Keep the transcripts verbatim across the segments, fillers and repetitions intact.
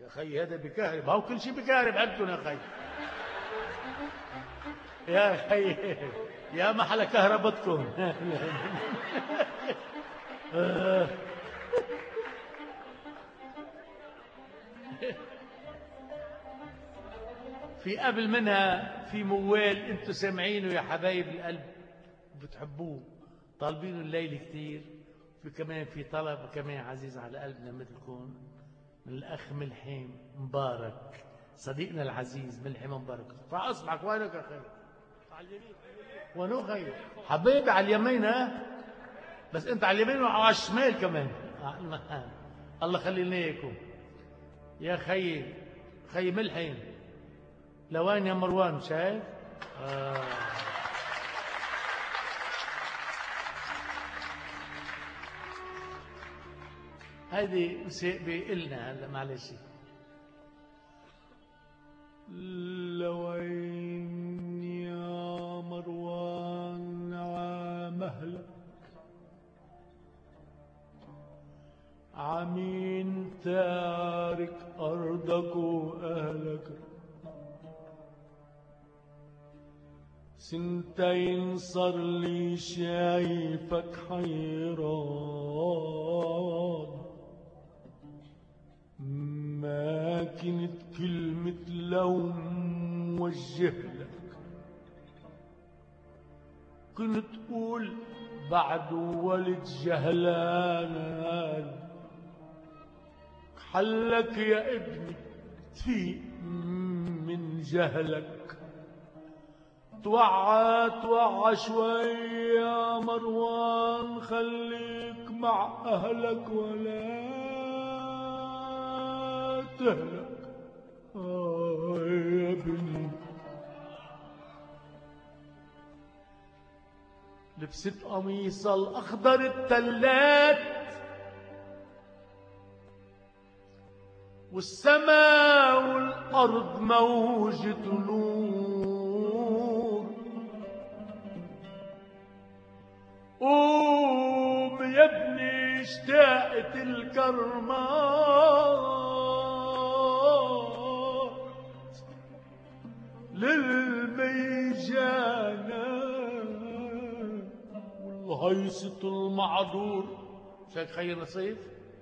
يا خي هذا بكهرب، هاو كل شيء بكهرب عندكم يا خي. يا خي يا محل كهربتكم. في قبل منها في موال انتم سامعينه يا حبايب القلب بتحبوه، طالبينه الليل كتير. في كمان في طلب كمان عزيز على قلبنا مثلكم من الأخ ملحم مبارك، صديقنا العزيز ملحم مبارك. فأصبحك وينك يا خير؟ على اليمين. وينو خير؟ حبيبي على اليمين. ها بس أنت على اليمين وعلى الشمال كمان. الله خلينا إياكم يا خي. خي ملحم لوين يا مروان؟ شايف؟ آه. هذه مسيئة إلنا هلا معلش. لوين يا مروان عمهلك عمين تارك أرضك وأهلك، سنتين صار لي شايفك حيران، ما كنت كلمة لوم وجه لك، كنت تقول بعد ولد جهلان حلك يا ابني تفيق من جهلك. توعى توعى شوي يا مروان، خليك مع أهلك ولا تهلك. آه يا ابني لبست قميص الأخضر التلات، والسماء والأرض موجة نور. قوم يا ابني اشتاقت الكرمات للميجانة والهيصة المعذور. شايف خي نصيف؟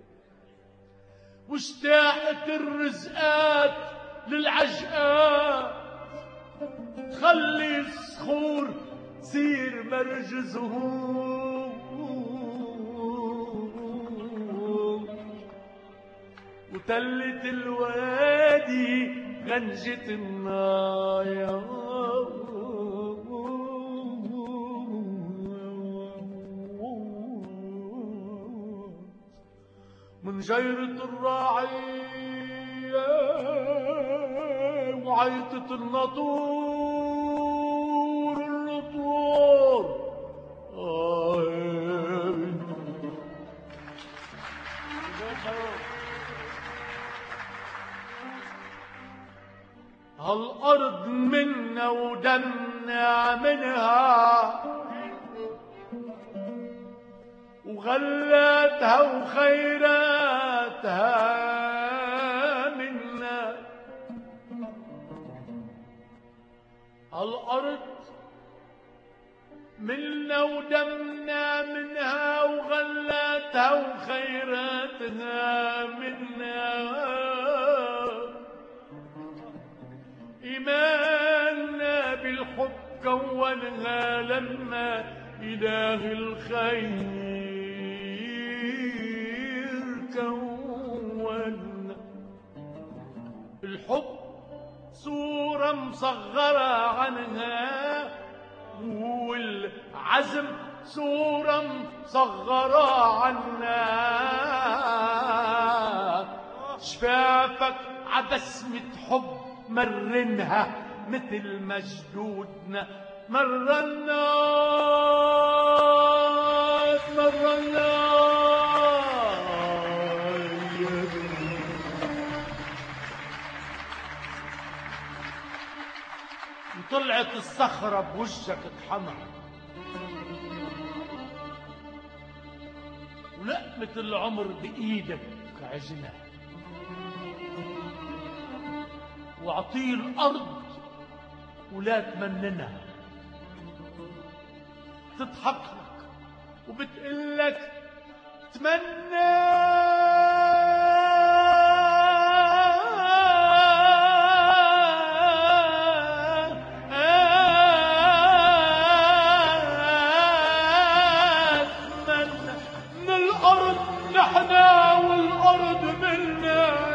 واشتاقت الرزقات للعجقات، خلي الصخور سير مرج زهور، وتلت الوادي غنجة النايا. من جيرة الراعية وعيطة النطور النطور. هالأرض منا ودمنا منها، وغلاتها وخيراتها منا. هالأرض منا ودمنا منها، وغلاتها وخيراتها منا. إيماننا بالحب كونها لما إله الخير كون. الحب صورة مصغرة عنها، والعزم صورة مصغرة عنها. شفافك عبسمة حب مرنها مثل مجدودنا مرنا مرنا. طلعت الصخرة بوجهك اتحمر، ولقمة العمر بإيدك عجنة. واعطيه الأرض ولا تمننها. تضحك لك وبتقول لك تمنى من الأرض نحن والأرض منا.